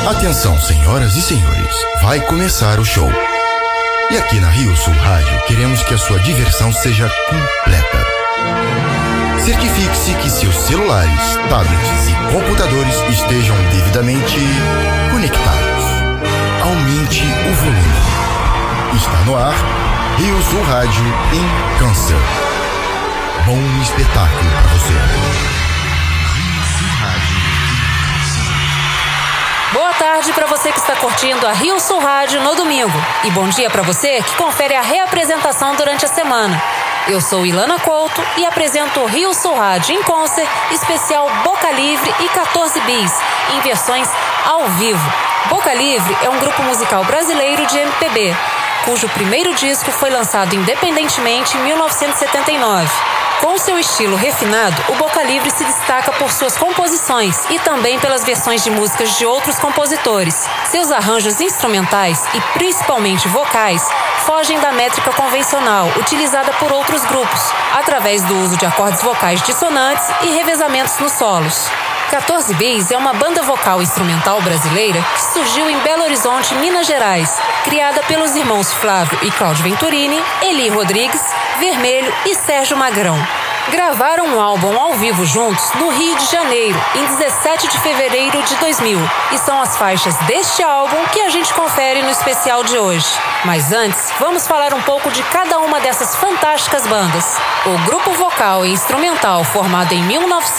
Atenção, senhoras e senhores, vai começar o show. E aqui na Rio Sul Rádio queremos que a sua diversão seja completa. Certifique-se que seus celulares, tablets e computadores estejam devidamente conectados. Aumente o volume. Está no ar Rio Sul Rádio em Câncer. Bom espetáculo para você. Rio Sul Rádio. Boa tarde para você que está curtindo a Rio Sul Rádio no domingo. E bom dia para você que confere a reapresentação durante a semana. Eu sou Ilana Couto e apresento o Rio Sul Rádio em concert, especial Boca Livre e 14 Bis, em versões ao vivo. Boca Livre é um grupo musical brasileiro de MPB, cujo primeiro disco foi lançado independentemente em 1979. Com seu estilo refinado, o Boca Livre se destaca por suas composições e também pelas versões de músicas de outros compositores. Seus arranjos instrumentais e principalmente vocais fogem da métrica convencional utilizada por outros grupos, através do uso de acordes vocais dissonantes e revezamentos nos solos. 14 Bis é uma banda vocal instrumental brasileira que surgiu em Belo Horizonte, Minas Gerais, criada pelos irmãos Flávio e Cláudio Venturini, Eli Rodrigues, Vermelho e Sérgio Magrão. Gravaram um álbum ao vivo juntos no Rio de Janeiro, em 17 de fevereiro de 2000, e são as faixas deste álbum que a gente confere no especial de hoje. Mas antes, vamos falar um pouco de cada uma dessas fantásticas bandas. O grupo vocal e instrumental formado em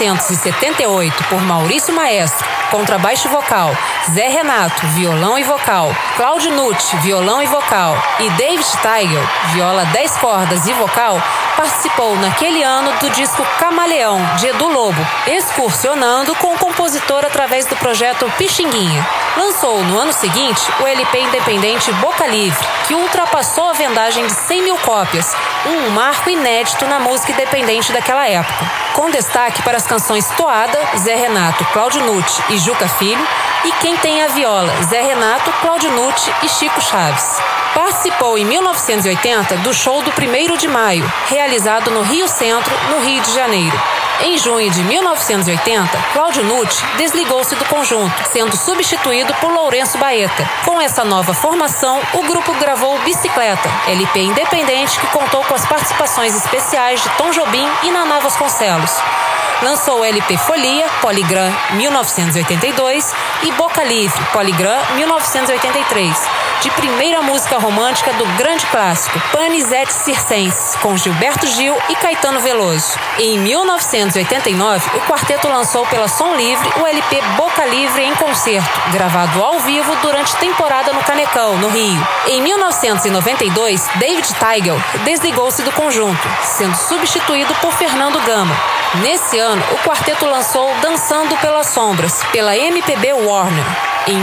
1978 por Maurício Maestro, contrabaixo vocal, Zé Renato, violão e vocal, Cláudio Nucci, violão e vocal, e David Teigel, viola 10 cordas e vocal, participou naquele ano do disco Camaleão, de Edu Lobo, excursionando com o compositor através do projeto Pixinguinha. Lançou no ano seguinte o LP independente Boca Livre, que ultrapassou a vendagem de 100 mil cópias, um marco inédito na música independente daquela época. Com destaque para as canções Toada, Zé Renato, Cláudio Nucci e Juca Filho, e Quem Tem a Viola, Zé Renato, Cláudio Nucci e Chico Chaves. Participou em 1980 do show do 1º de maio, realizado no Rio Centro, no Rio de Janeiro. Em junho de 1980, Cláudio Nucci desligou-se do conjunto, sendo substituído por Lourenço Baeta. Com essa nova formação, o grupo gravou Bicicleta, LP independente que contou com as participações especiais de Tom Jobim e Naná Vasconcelos. Lançou o LP Folia, Poligram, 1982, e Boca Livre, Poligram, 1983, de primeira música romântica do grande clássico, Panis et Circenses, com Gilberto Gil e Caetano Veloso. Em 1989, o quarteto lançou pela Som Livre o LP Boca Livre em Concerto, gravado ao vivo durante temporada no Canecão, no Rio. Em 1992, David Teigel desligou-se do conjunto, sendo substituído por Fernando Gama. Nesse ano, o quarteto lançou Dançando pelas Sombras, pela MPB Warner. Em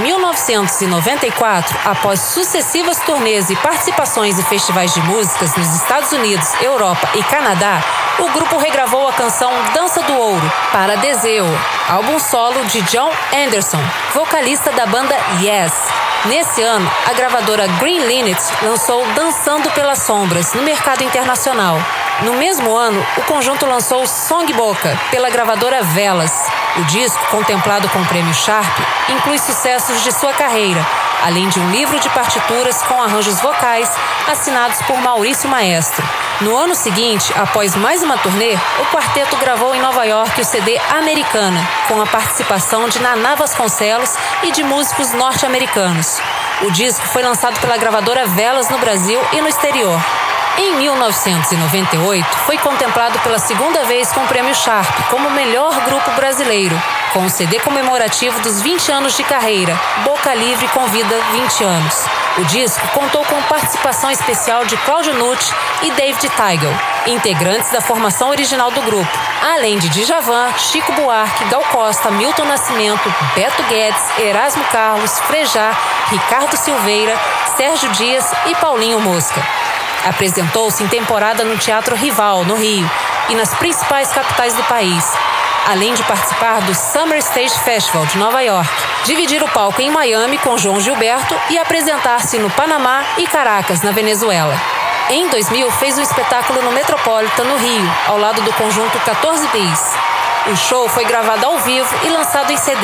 1994, após sucessivas turnês e participações em festivais de músicas nos Estados Unidos, Europa e Canadá, o grupo regravou a canção Dança do Ouro, para Deseo, álbum solo de John Anderson, vocalista da banda Yes. Nesse ano, a gravadora Green Linnet lançou Dançando pelas Sombras no mercado internacional. No mesmo ano, o conjunto lançou Songboca, pela gravadora Velas. O disco, contemplado com o prêmio Sharp, inclui sucessos de sua carreira, além de um livro de partituras com arranjos vocais assinados por Maurício Maestro. No ano seguinte, após mais uma turnê, o quarteto gravou em Nova York o CD Americana, com a participação de Naná Vasconcelos e de músicos norte-americanos. O disco foi lançado pela gravadora Velas no Brasil e no exterior. Em 1998, foi contemplado pela segunda vez com o prêmio Sharp como o melhor grupo brasileiro, com o CD comemorativo dos 20 anos de carreira, Boca Livre Convida 20 anos. O disco contou com participação especial de Cláudio Nucci e David Teigel, integrantes da formação original do grupo, além de Djavan, Chico Buarque, Gal Costa, Milton Nascimento, Beto Guedes, Erasmo Carlos, Frejá, Ricardo Silveira, Sérgio Dias e Paulinho Mosca. Apresentou-se em temporada no Teatro Rival, no Rio, e nas principais capitais do país, além de participar do Summer Stage Festival de Nova York, dividir o palco em Miami com João Gilberto e apresentar-se no Panamá e Caracas, na Venezuela. Em 2000, fez um espetáculo no Metropolitan, no Rio, ao lado do conjunto 14 Bis. O show foi gravado ao vivo e lançado em CD.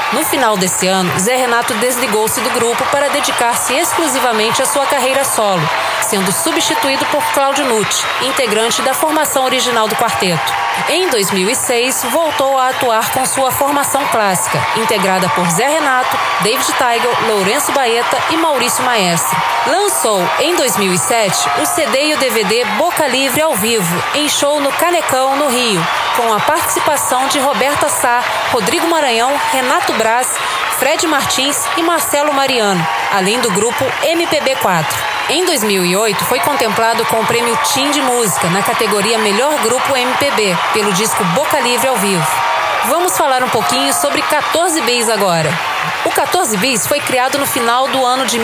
No final desse ano, Zé Renato desligou-se do grupo para dedicar-se exclusivamente à sua carreira solo, sendo substituído por Cláudio Nucci, integrante da formação original do quarteto. Em 2006, voltou a atuar com sua formação clássica, integrada por Zé Renato, David Teigel, Lourenço Baeta e Maurício Maestro. Lançou, em 2007, o CD e o DVD Boca Livre ao vivo, em show no Canecão, no Rio, com a participação de Roberta Sá, Rodrigo Maranhão, Renato Braz, Fred Martins e Marcelo Mariano, além do grupo MPB4. Em 2008, foi contemplado com o prêmio TIM de Música, na categoria Melhor Grupo MPB, pelo disco Boca Livre ao vivo. Vamos falar um pouquinho sobre 14 Bis agora. O 14 Bis foi criado no final do ano de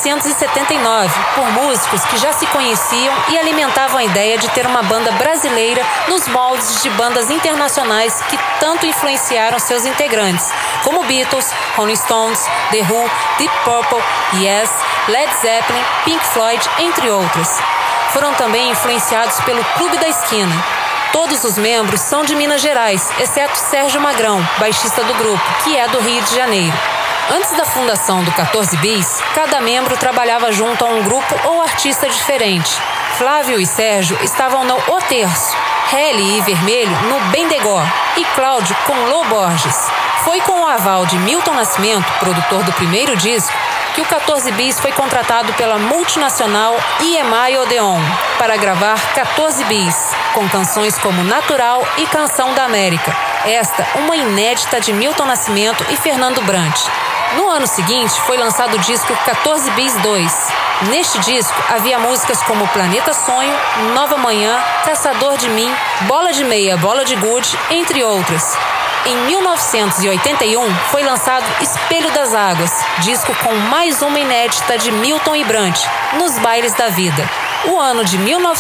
1979 por músicos que já se conheciam e alimentavam a ideia de ter uma banda brasileira nos moldes de bandas internacionais que tanto influenciaram seus integrantes, como Beatles, Rolling Stones, The Who, Deep Purple, Yes, Led Zeppelin, Pink Floyd, entre outras. Foram também influenciados pelo Clube da Esquina. Todos os membros são de Minas Gerais, exceto Sérgio Magrão, baixista do grupo, que é do Rio de Janeiro. Antes da fundação do 14 Bis, cada membro trabalhava junto a um grupo ou artista diferente. Flávio e Sérgio estavam no O Terço, Heli e Vermelho no Bendegó e Cláudio com Lô Borges. Foi com o aval de Milton Nascimento, produtor do primeiro disco, que o 14 Bis foi contratado pela multinacional EMI Odeon para gravar 14 Bis, com canções como Natural e Canção da América. Esta, uma inédita de Milton Nascimento e Fernando Brant. No ano seguinte, foi lançado o disco 14 Bis 2. Neste disco, havia músicas como Planeta Sonho, Nova Manhã, Caçador de Mim, Bola de Meia, Bola de Gude, entre outras. Em 1981, foi lançado Espelho das Águas, disco com mais uma inédita de Milton e Brant, Nos Bailes da Vida. O ano de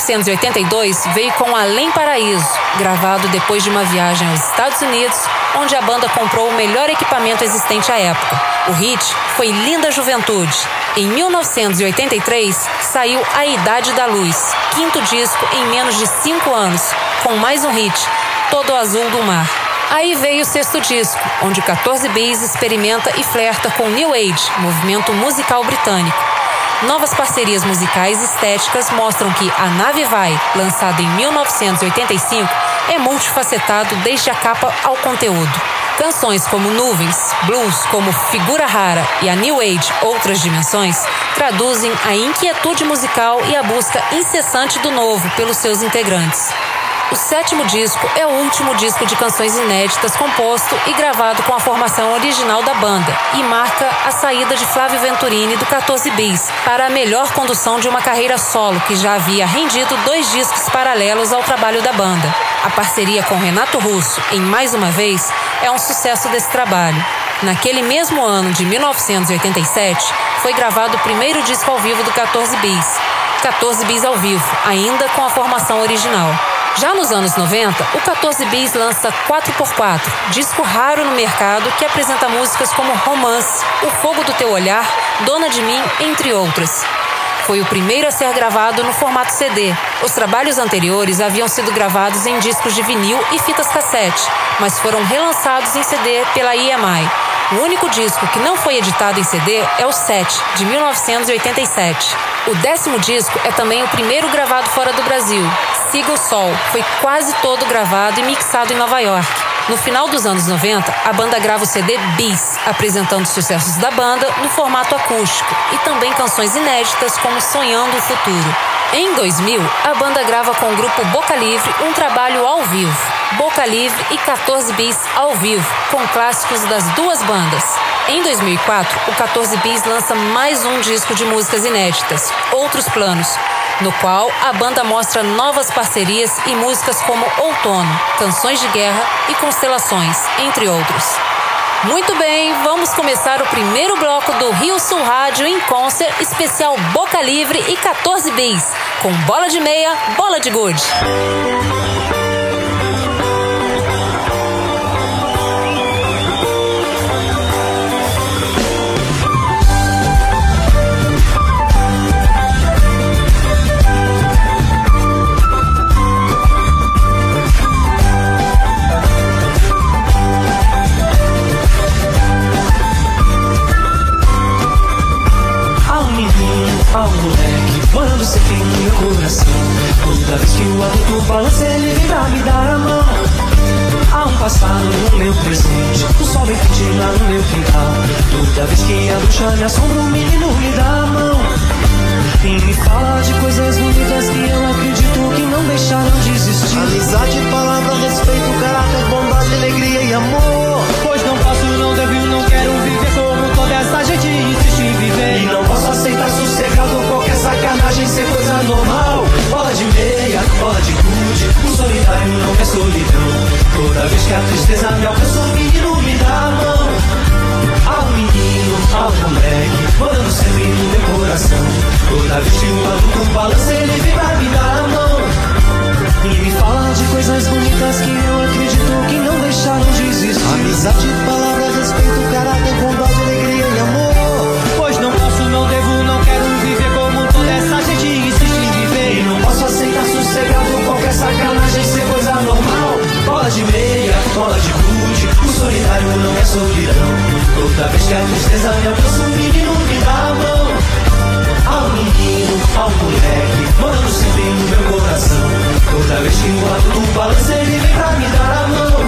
1982 veio com Além Paraíso, gravado depois de uma viagem aos Estados Unidos, onde a banda comprou o melhor equipamento existente à época. O hit foi Linda Juventude. Em 1983, saiu A Idade da Luz, quinto disco em menos de 5 anos, com mais um hit, Todo Azul do Mar. Aí veio o sexto disco, onde 14 Bis experimenta e flerta com New Age, movimento musical britânico. Novas parcerias musicais e estéticas mostram que A Nave Vai, lançado em 1985, é multifacetado desde a capa ao conteúdo. Canções como Nuvens, blues como Figura Rara e a New Age Outras Dimensões traduzem a inquietude musical e a busca incessante do novo pelos seus integrantes. O sétimo disco é o último disco de canções inéditas composto e gravado com a formação original da banda e marca a saída de Flávio Venturini do 14 Bis para a melhor condução de uma carreira solo que já havia rendido 2 discos paralelos ao trabalho da banda. A parceria com Renato Russo, em Mais Uma Vez, é um sucesso desse trabalho. Naquele mesmo ano de 1987, foi gravado o primeiro disco ao vivo do 14 Bis, 14 Bis ao vivo, ainda com a formação original. Já nos anos 90, o 14 Bis lança 4x4, disco raro no mercado que apresenta músicas como Romance, O Fogo do Teu Olhar, Dona de Mim, entre outras. Foi o primeiro a ser gravado no formato CD. Os trabalhos anteriores haviam sido gravados em discos de vinil e fitas cassete, mas foram relançados em CD pela EMI. O único disco que não foi editado em CD é o 7, de 1987. O 10º disco é também o primeiro gravado fora do Brasil. Siga o Sol foi quase todo gravado e mixado em Nova York. No final dos anos 90, a banda grava o CD Bis, apresentando sucessos da banda no formato acústico e também canções inéditas como Sonhando o Futuro. Em 2000, a banda grava com o grupo Boca Livre um trabalho ao vivo, Boca Livre e 14 Bis ao vivo, com clássicos das duas bandas. Em 2004, o 14 Bis lança mais um disco de músicas inéditas, Outros Planos, no qual a banda mostra novas parcerias e músicas como Outono, Canções de Guerra e Constelações, entre outros. Muito bem, vamos começar o primeiro bloco do Rio Sul Rádio em Concert especial Boca Livre e 14 Bis, com Bola de Meia, Bola de Gude. há um moleque morando sempre no meu coração. Toda vez que o adulto balança, ele vem pra me dar a mão. Há um passado no meu presente, o sol vem quente lá no meu quintal. Toda vez que a bruxa me assombra, o menino me dá a mão e me fala de coisas bonitas que eu acredito que não deixaram de existir. Amizade, palavra, respeito, caráter, bondade, alegria e amor. Pois não posso, não devo, não quero viver como toda essa gente insiste em viver. E não posso aceitar sossegado qualquer sacanagem ser coisa normal. Bola de meia, bola de gude, o solitário não quer solidão. Toda vez que a tristeza me alcança, o menino me dá a mão. Há um menino, há um moleque morando sempre no meu coração. Toda vez que o adulto balança, ele vem pra me dar a mão e me fala de coisas bonitas que eu acredito que não deixaram de existir. Amizade, palavra, respeito, caráter, bondade, alegria e amor. Pois não posso, não devo, não quero viver como toda essa gente insiste em viver. E não posso aceitar sossegado qualquer sacanagem ser coisa normal. Bola de meia, bola de gude, o solitário não é solidão. Toda vez que a tristeza me alcança, o menino me dá a mão. Há um menino, há um moleque morando sempre no meu coração. Toda vez que o adulto balança, ele vem pra me dar a mão.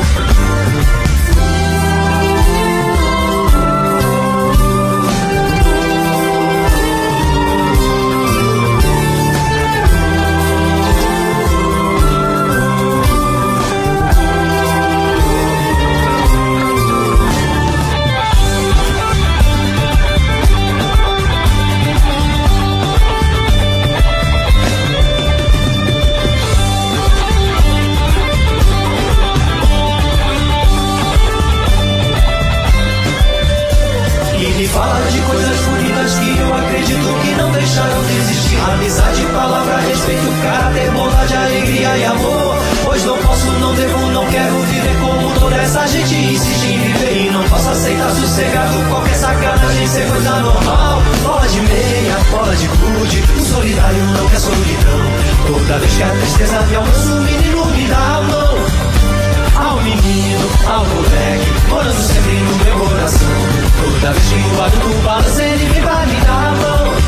Fala de coisas bonitas que eu acredito que não deixaram de existir. Amizade, palavra, respeito, caráter, bondade, alegria e amor. Pois não posso, não devo, não quero viver como toda essa gente insiste em viver. E não posso aceitar sossegado qualquer sacanagem ser coisa normal. Bola de meia, bola de gude, o solitário não quer solidão. Toda vez que a tristeza me alcança, o menino me dá a mão. Há um menino, há um moleque morando sempre no meu coração. Toda vez que o adulto balança, ele vem pra me dar a mão.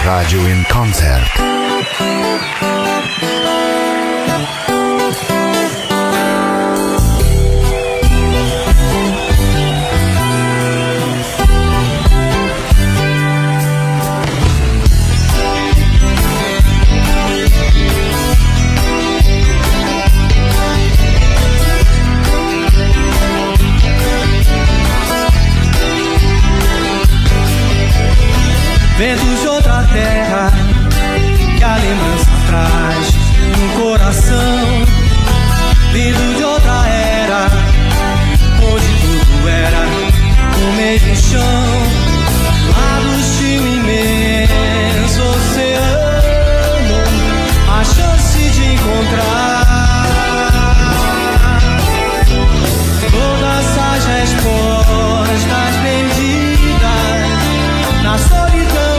Rádio in Concert. Ventos de outra terra que a lembrança traz no coração, vindo de outra era, onde tudo era o mesmo chão, lados de um imenso oceano, a chance de encontrar todas as respostas perdidas na solidão.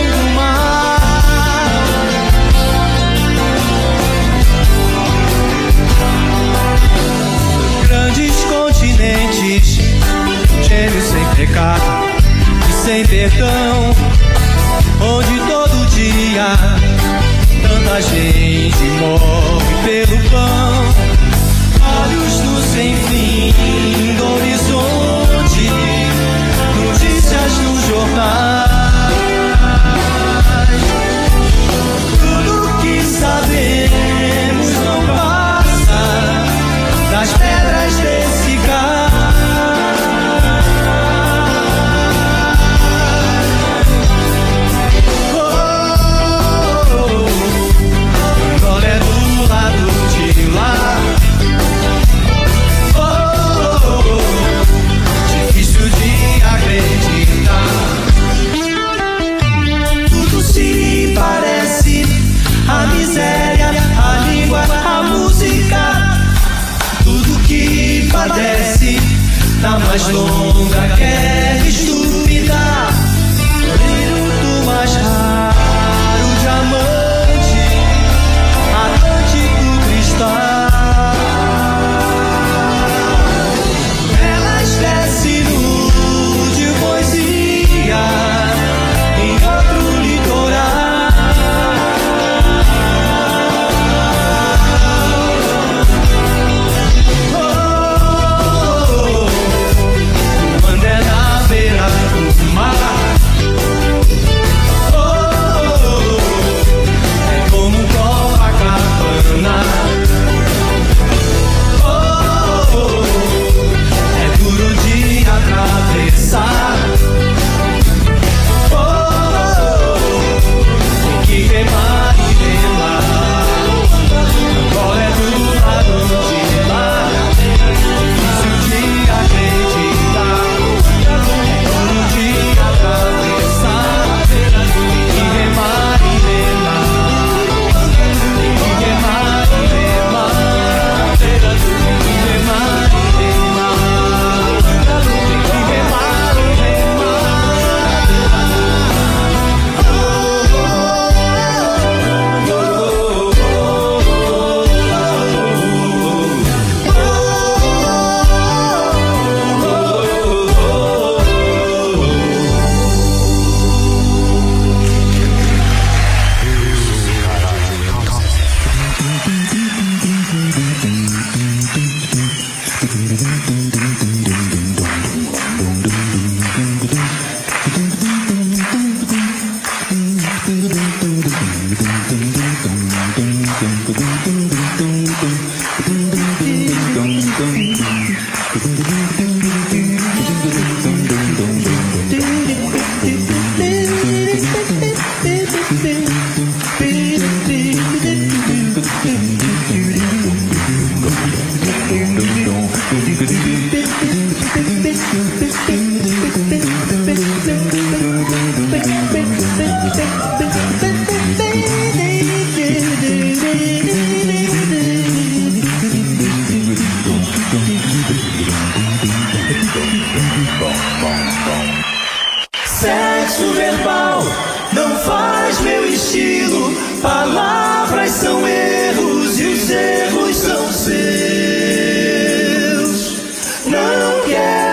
Gêmeos sem pecado e sem perdão, onde todo dia tanta gente morre pelo pão. Olhos do sem fim do horizonte, notícias nos jornais. Tudo que sabemos não passa das pedras desse cais. A miséria, a língua, a música, tudo que padece na mais longa guerra estúpida. Brilho do mais raro diamante, Atlântico cristal. Elas descem nu de poesia em outro litoral. Sexo verbal não faz meu estilo. Palavras são erros e os erros são seus. Não quero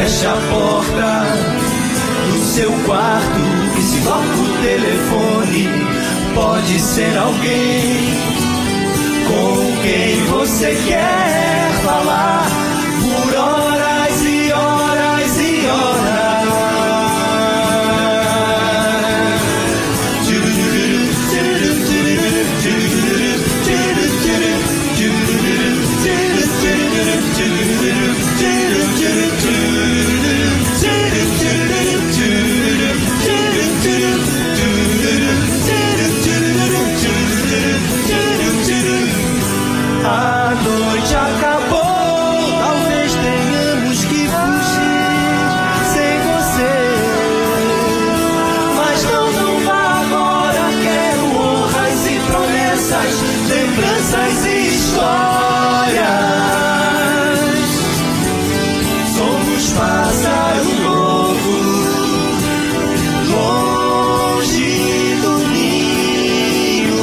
fecha a porta do seu quarto e se toca o telefone, pode ser alguém com quem você quer falar por horas e horas e horas. A noite acabou, talvez tenhamos que fugir sem você. Mas não vá agora, quero honras e promessas, lembranças e histórias. Somos pássaro novo, longe do ninho.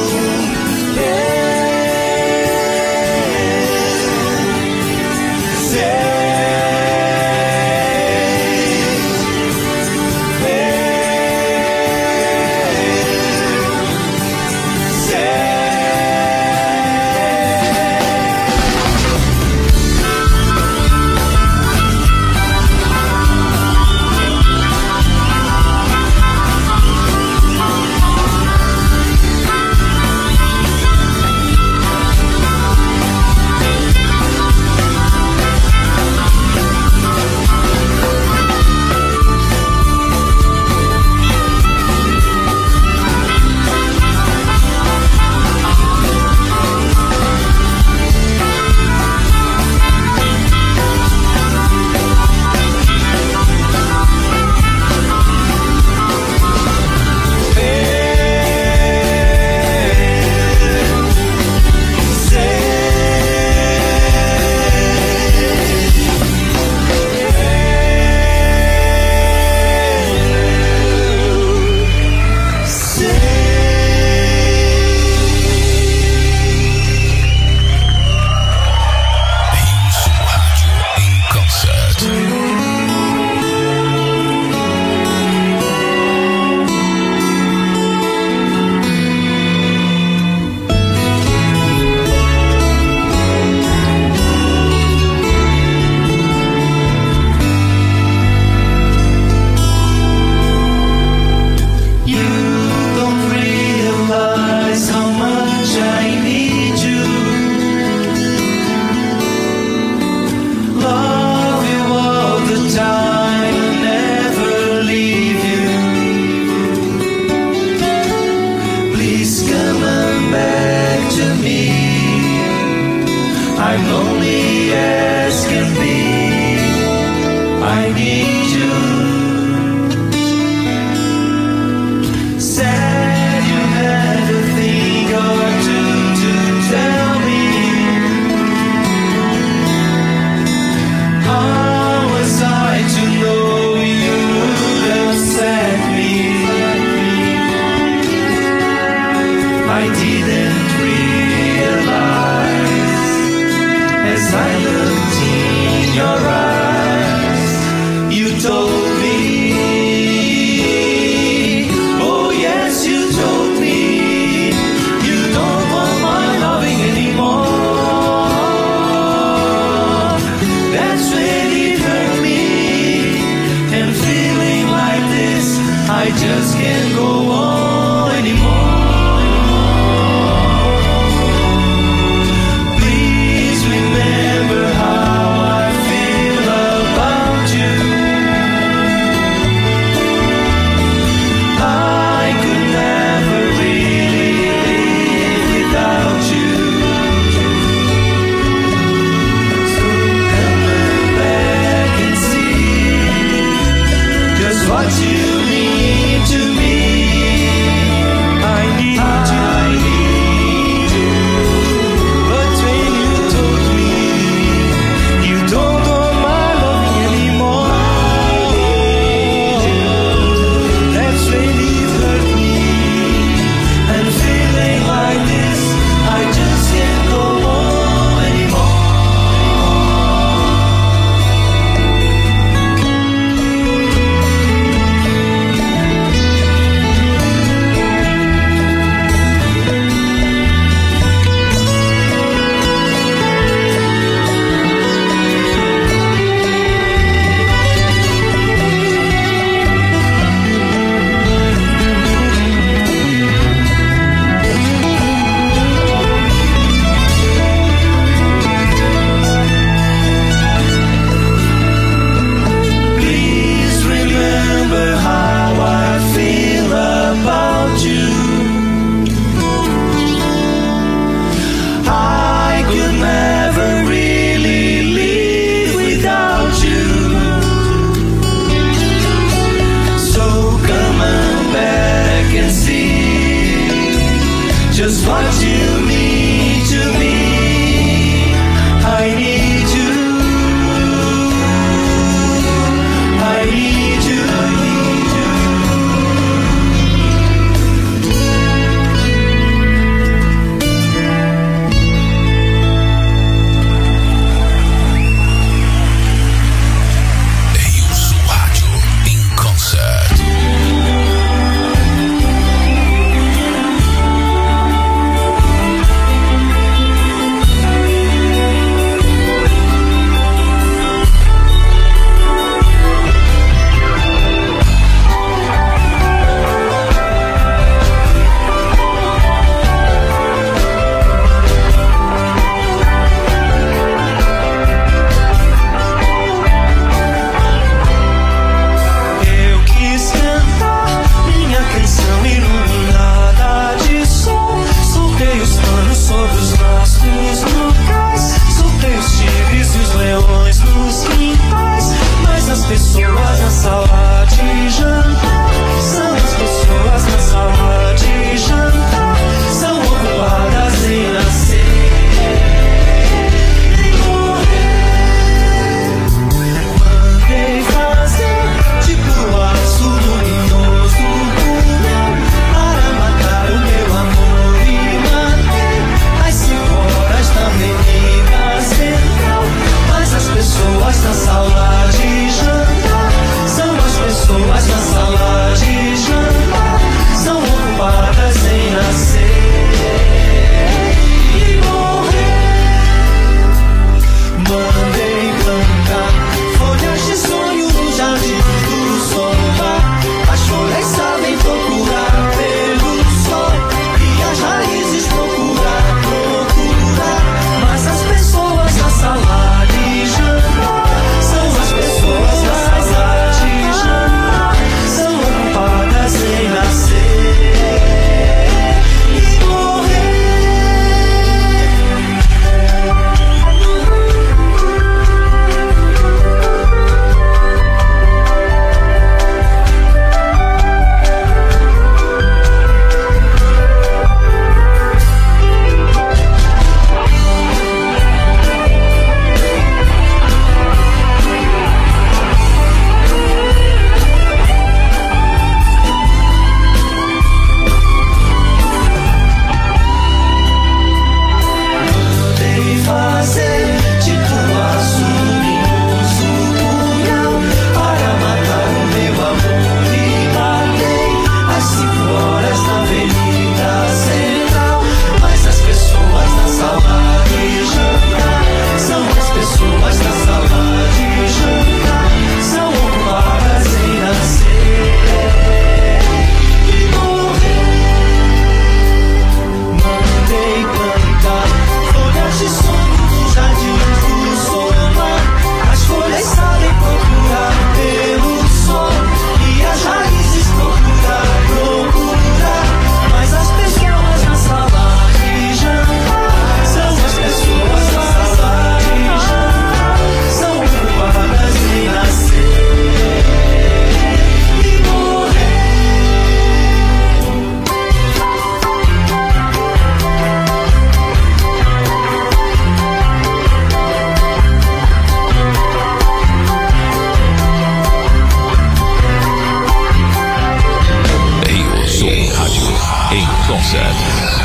I'm lonely as can be. I need you. Said you had a thing or two to tell me. How was I to know you would upset me? I didn't realize as I looked in your eyes, you told me, oh yes, you told me, you don't want my loving anymore. That's when it hurt me, and feeling like this, I just can't go on anymore. What you mean to me. Concert.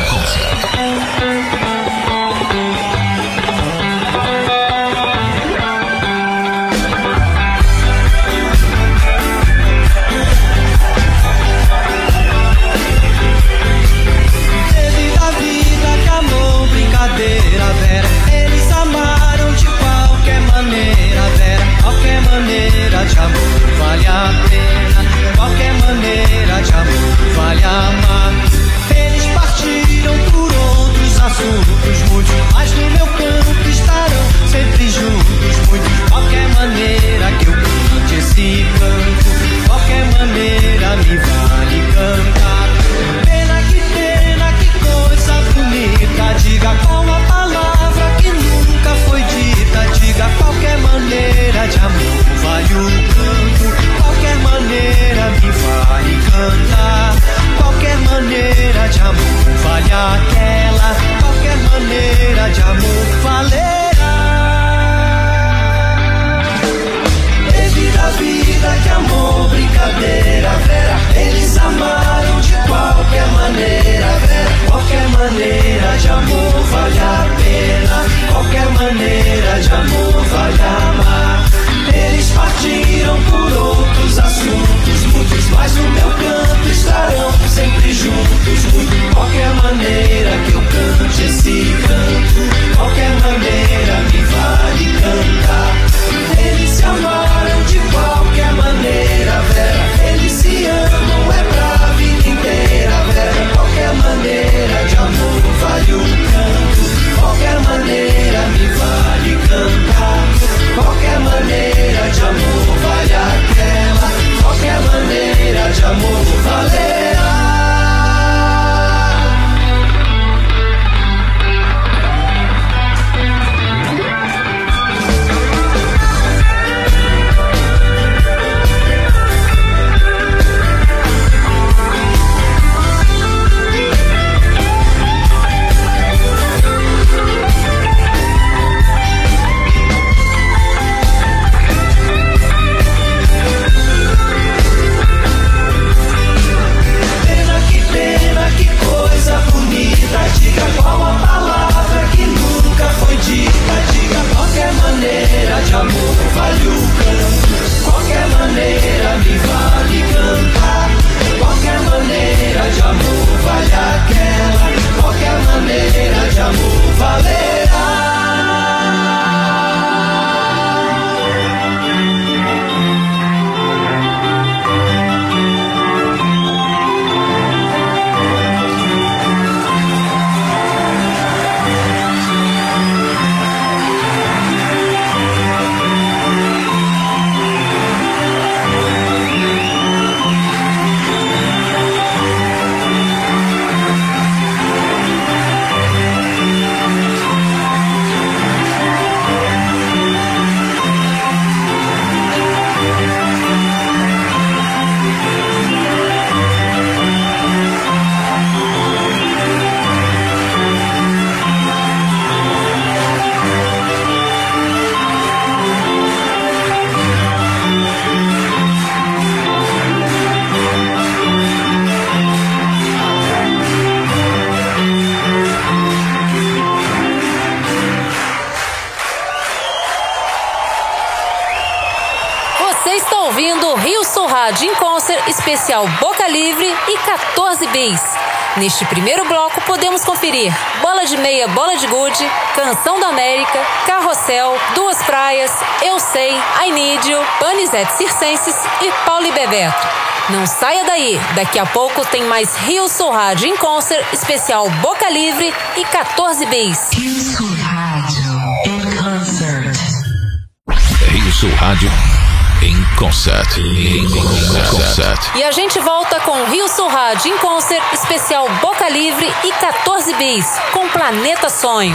Teve da vida que amor, brincadeira, Vera. Eles amaram de qualquer maneira, Vera. Qualquer maneira de amor vale a pena. Qualquer maneira de amor vale amar. Eles partiram por outros assuntos, muitos, mas no meu canto estarão sempre juntos, muitos. Qualquer maneira que eu cante esse canto, qualquer maneira me vale cantar. Pena, que coisa bonita. Diga qual a palavra que nunca foi dita. Diga qualquer maneira de amor vale o canto. Qualquer maneira me vale cantar. Qualquer maneira de amor vale aquela. Qualquer maneira de amor valerá. Teve da vida que amor, brincadeira, Vera. Eles amaram de qualquer maneira, Vera. Qualquer maneira de amor vale a pena. Qualquer maneira de amor vale amar. Eles partiram por outros assuntos, muitos, mas no meu canto estarão sempre juntos, muito. Qualquer maneira que eu cante esse canto, qualquer maneira me vale cantar. Eles se amaram de qualquer maneira, Vera. Eles se amam, é pra vida inteira, Vera. Qualquer maneira de amor vale o canto. Qualquer maneira me vale cantar. Qualquer maneira de amor vale aquela. Qualquer maneira de amor valerá. Diga qual a palavra que nunca foi dita. Diga qualquer maneira de amor vale o canto. Qualquer maneira me vale cantar. Qualquer maneira de amor vale aquela. Qualquer maneira de amor valerá. Em Concert especial Boca Livre e 14 Bis. Neste primeiro bloco podemos conferir Bola de Meia, Bola de Gude, Canção da América, Carrossel, Duas Praias, Eu Sei, I Need You, Banizete Circenses e Paulo e Bebeto. Não saia daí, daqui a pouco tem mais Rio Sul Rádio em Concert especial Boca Livre e 14 Bis. Rio Sul Rádio em Concert. Rio Sul Rádio em Concert. E a gente volta com Rio Sul Rádio em Concert especial Boca Livre e 14 Bis com Planeta Sonho.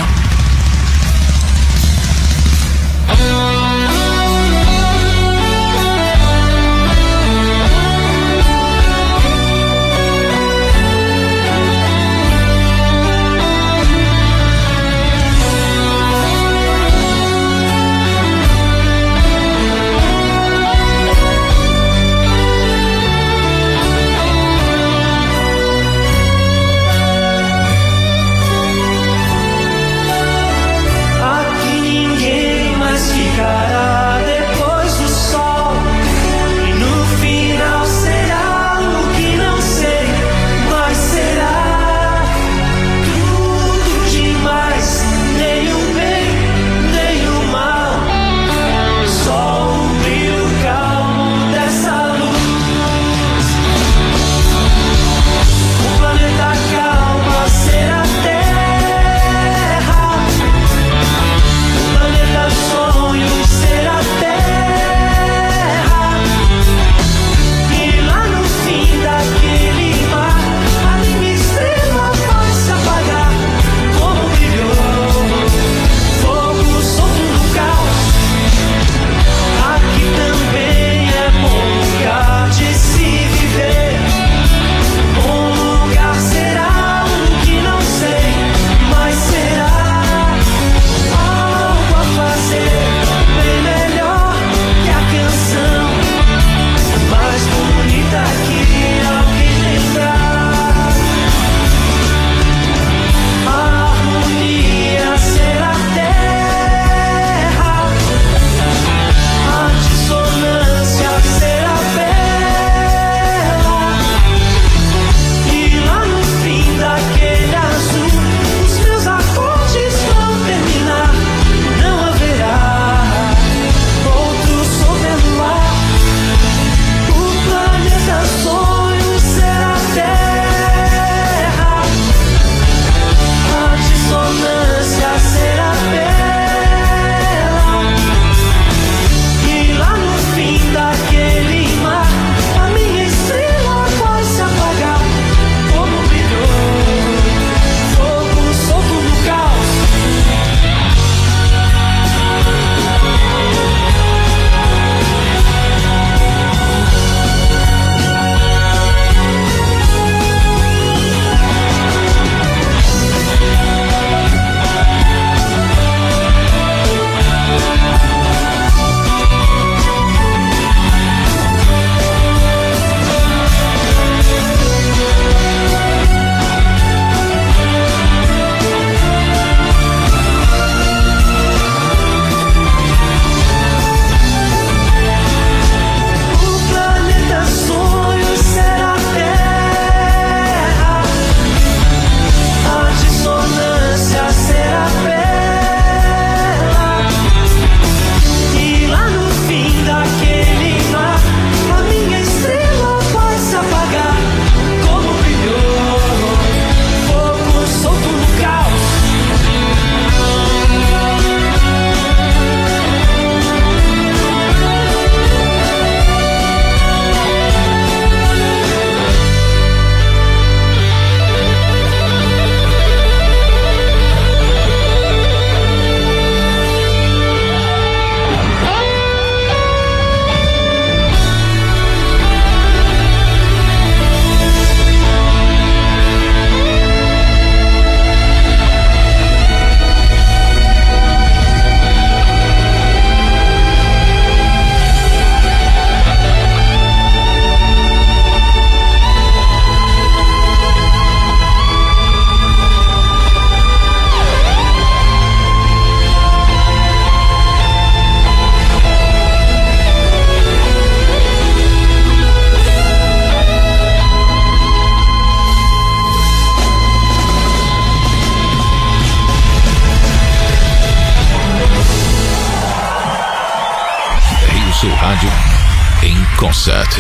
Sul Rádio em concert.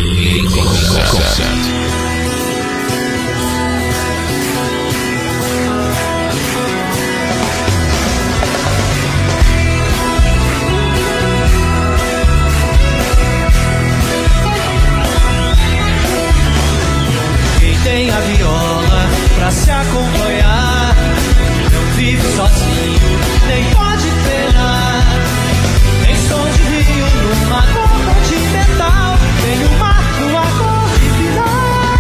Quem tem a viola pra se acompanhar não vive sozinho, nem pode penar. Tem som de rio numa nota de metal, tem um mar no acorde final.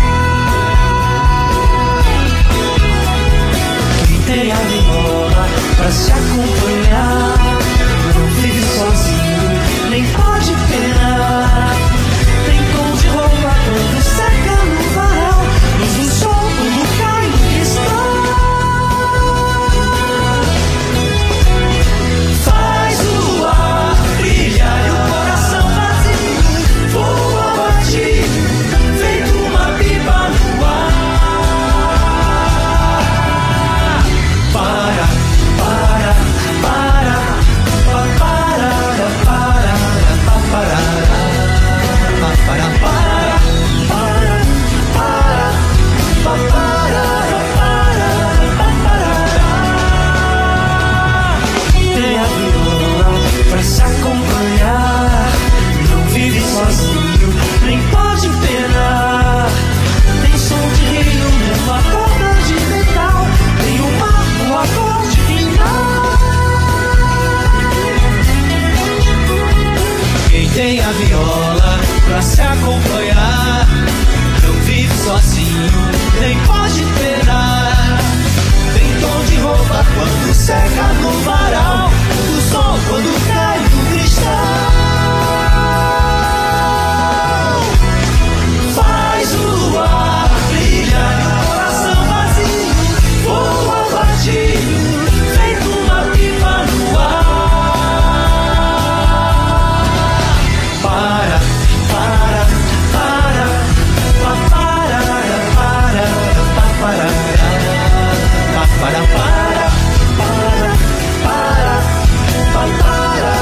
Quem tem a viola pra se acompanhar não vive sozinho, nem pode penar. Tem tom de roupa quando seca no varal, luz do sol quando cai no cristal. Faz o ar brilhar e o coração vazio voa batido, feito uma pipa no ar. Para, para, para, para, para, para, para, tem a viola pra se acompanhar, não vive sozinho, nem pode penar. Tem som de rio numa corda de metal, tem um mar no acorde final. Quem tem a viola pra se acompanhar não vive sozinho, nem pode penar. Tem tom de roupa quando seca no varal, do sol quando cai no cristal. Faz o ar brilhar e o coração vazio voa batido, feito uma pipa no ar. Para, para, para, para, para, para, para, para, para, para, para, para,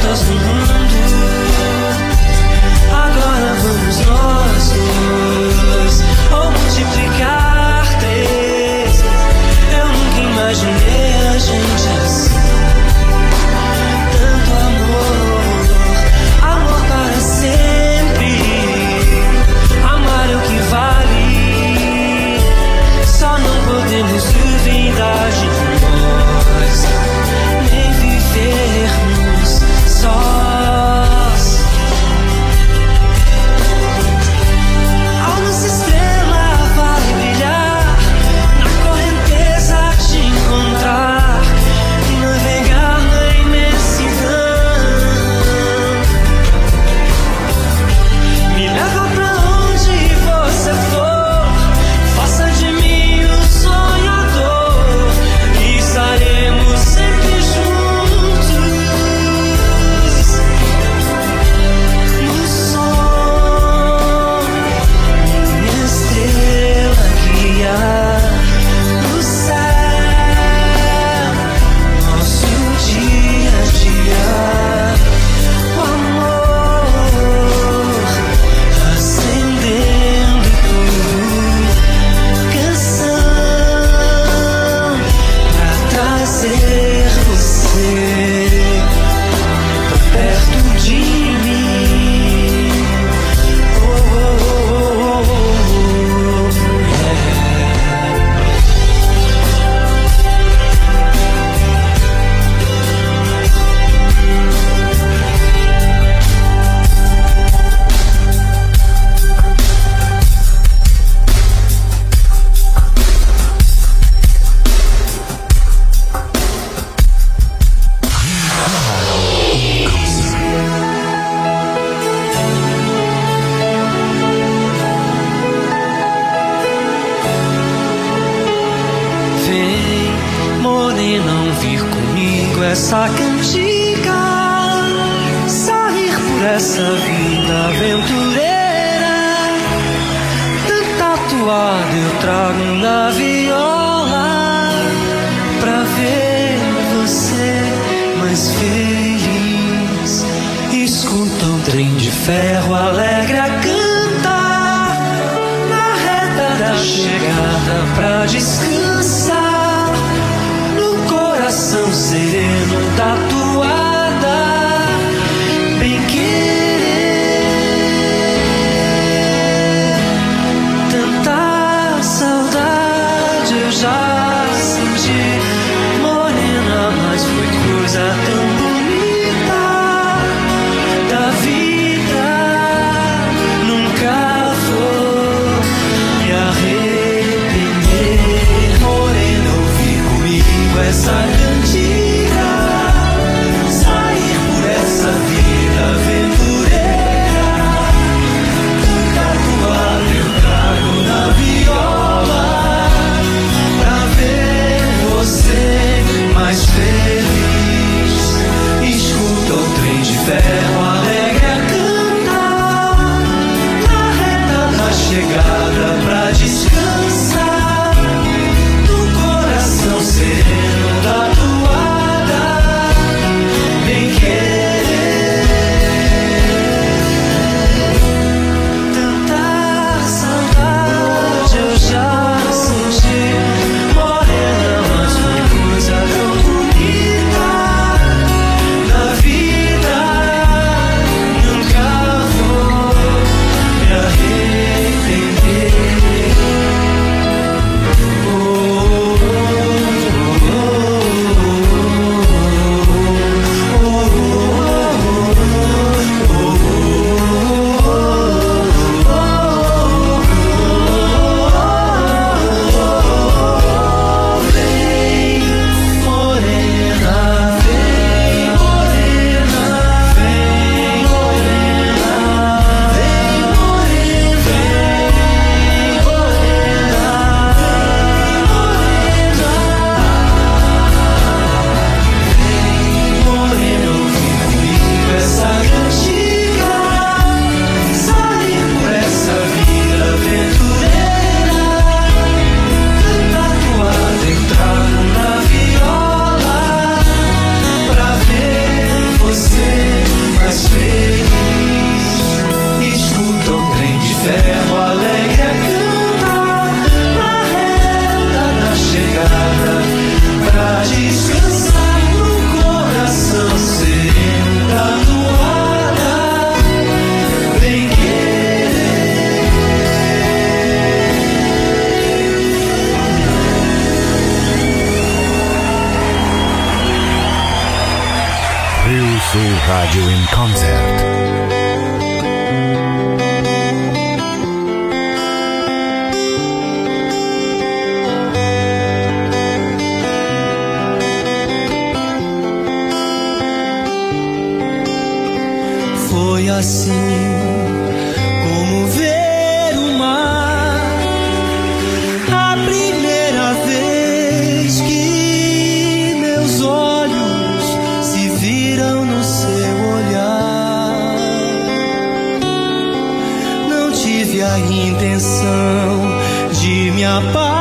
voltas no mundo. Agora vamos nós dois, ou multiplicar 3. Eu nunca imaginei a gente assim. Tanto amor, amor para sempre. Amar é o que vale. Só não podemos duvidar de nós, nem vivermos sós. A nossa estrela vai brilhar na correnteza te encontrar e navegar na imensidão. Me leva pra onde você for, faça de mim um sonhador e estaremos sempre juntos no som. Minha estrela guia no céu, nosso dia a dia, o amor acendendo tudo, canção pra trazer você pra perto de mim. Oh, oh, oh, oh, vem, morena, ouvir comigo essa cantiga, sair por essa vida aventureira. Tanta toada eu trago na viola pra ver você mais feliz. Escuta um trem de ferro alegre a cantar na reta da chegada pra descansar no coração sereno da toada. Bem querer, tanta saudade eu já senti, morena, mas foi coisa tão bonita da vida. Nunca vou me arrepender. Morena, ouvi comigo essa cantiga, Rádio em Concert. Foi assim como ver o mar, a primeira vez que meus olhos se viram no seu olhar. Não tive a intenção de me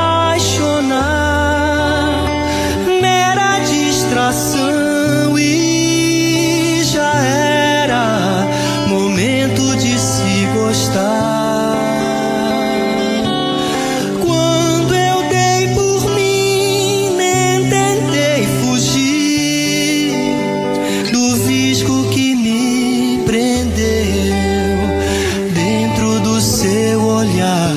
apaixonar, mera distração e já era momento de se gostar. Quando eu dei por mim, nem tentei fugir do visco que me prendeu dentro do seu olhar.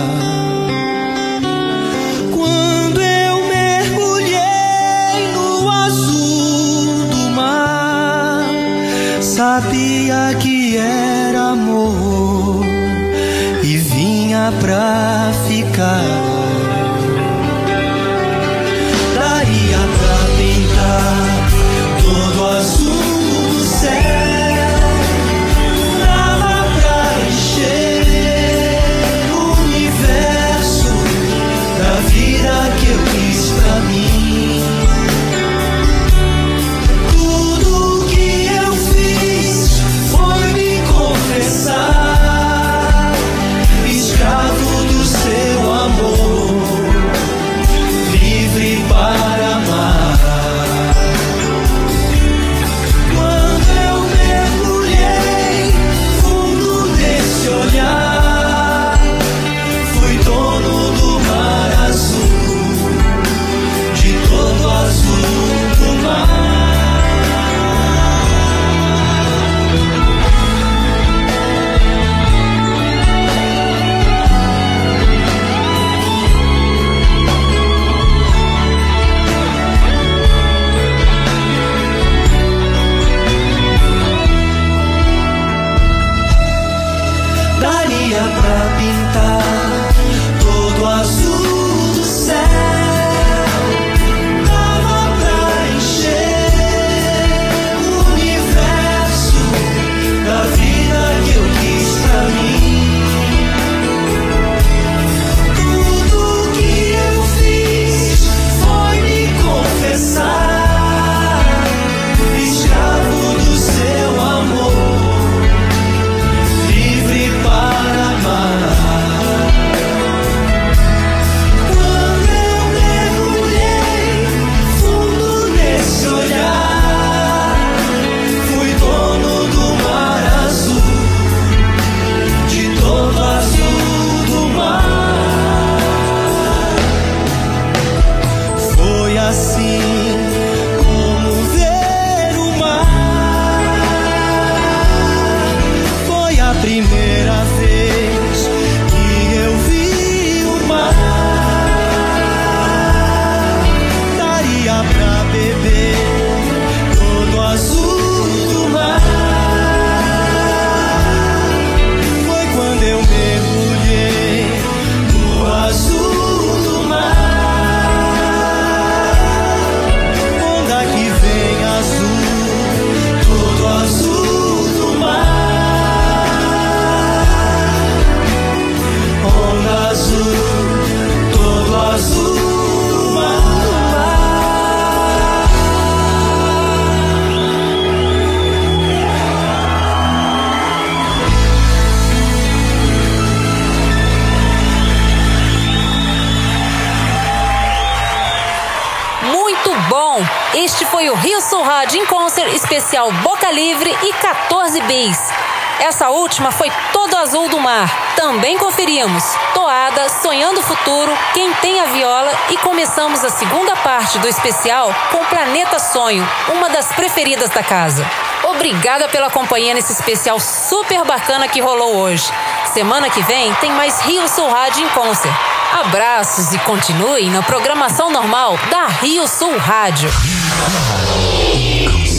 Quando eu mergulhei no azul do mar, sabia que era amor e vinha pra ficar. Daria pra pintar todo o azul do céu, dava pra encher o universo da vida que eu quis pra mim. Tudo que eu fiz foi me confessar, escravo do seu amor, livre para amar. Quando eu mergulhei fundo nesse olhar, fui dono do mar azul, de todo o azul do mar. Daria pra pintar todo o azul do céu, dava pra encher o universo da vida que eu quis pra mim. Tudo que eu fiz foi me confessar, escravo do seu amor, livre para amar. Quando eu mergulhei fundo nesse olhar, fui dono do mar azul, de todo azul do mar. Foi assim como ver o mar. Foi a primeira vez que eu vi o mar. Daria pra beber todo o azul do mar. Foi quando eu mergulhei no azul do mar. Onda que vem azul, todo azul do mar. Onda azul, todo azul do mar. Muito bom! Este foi o Rio Sul Rádio em Concert especial Boca Livre e 14 bis. Essa última foi Todo Azul do Mar. Também conferimos Toada, Sonhando o Futuro, Quem Tem a Viola e começamos a segunda parte do especial com Planeta Sonho, uma das preferidas da casa. Obrigada pela companhia nesse especial super bacana que rolou hoje. Semana que vem tem mais Rio Sul Rádio em Concert. Abraços e continuem na programação normal da Rio Sul Rádio.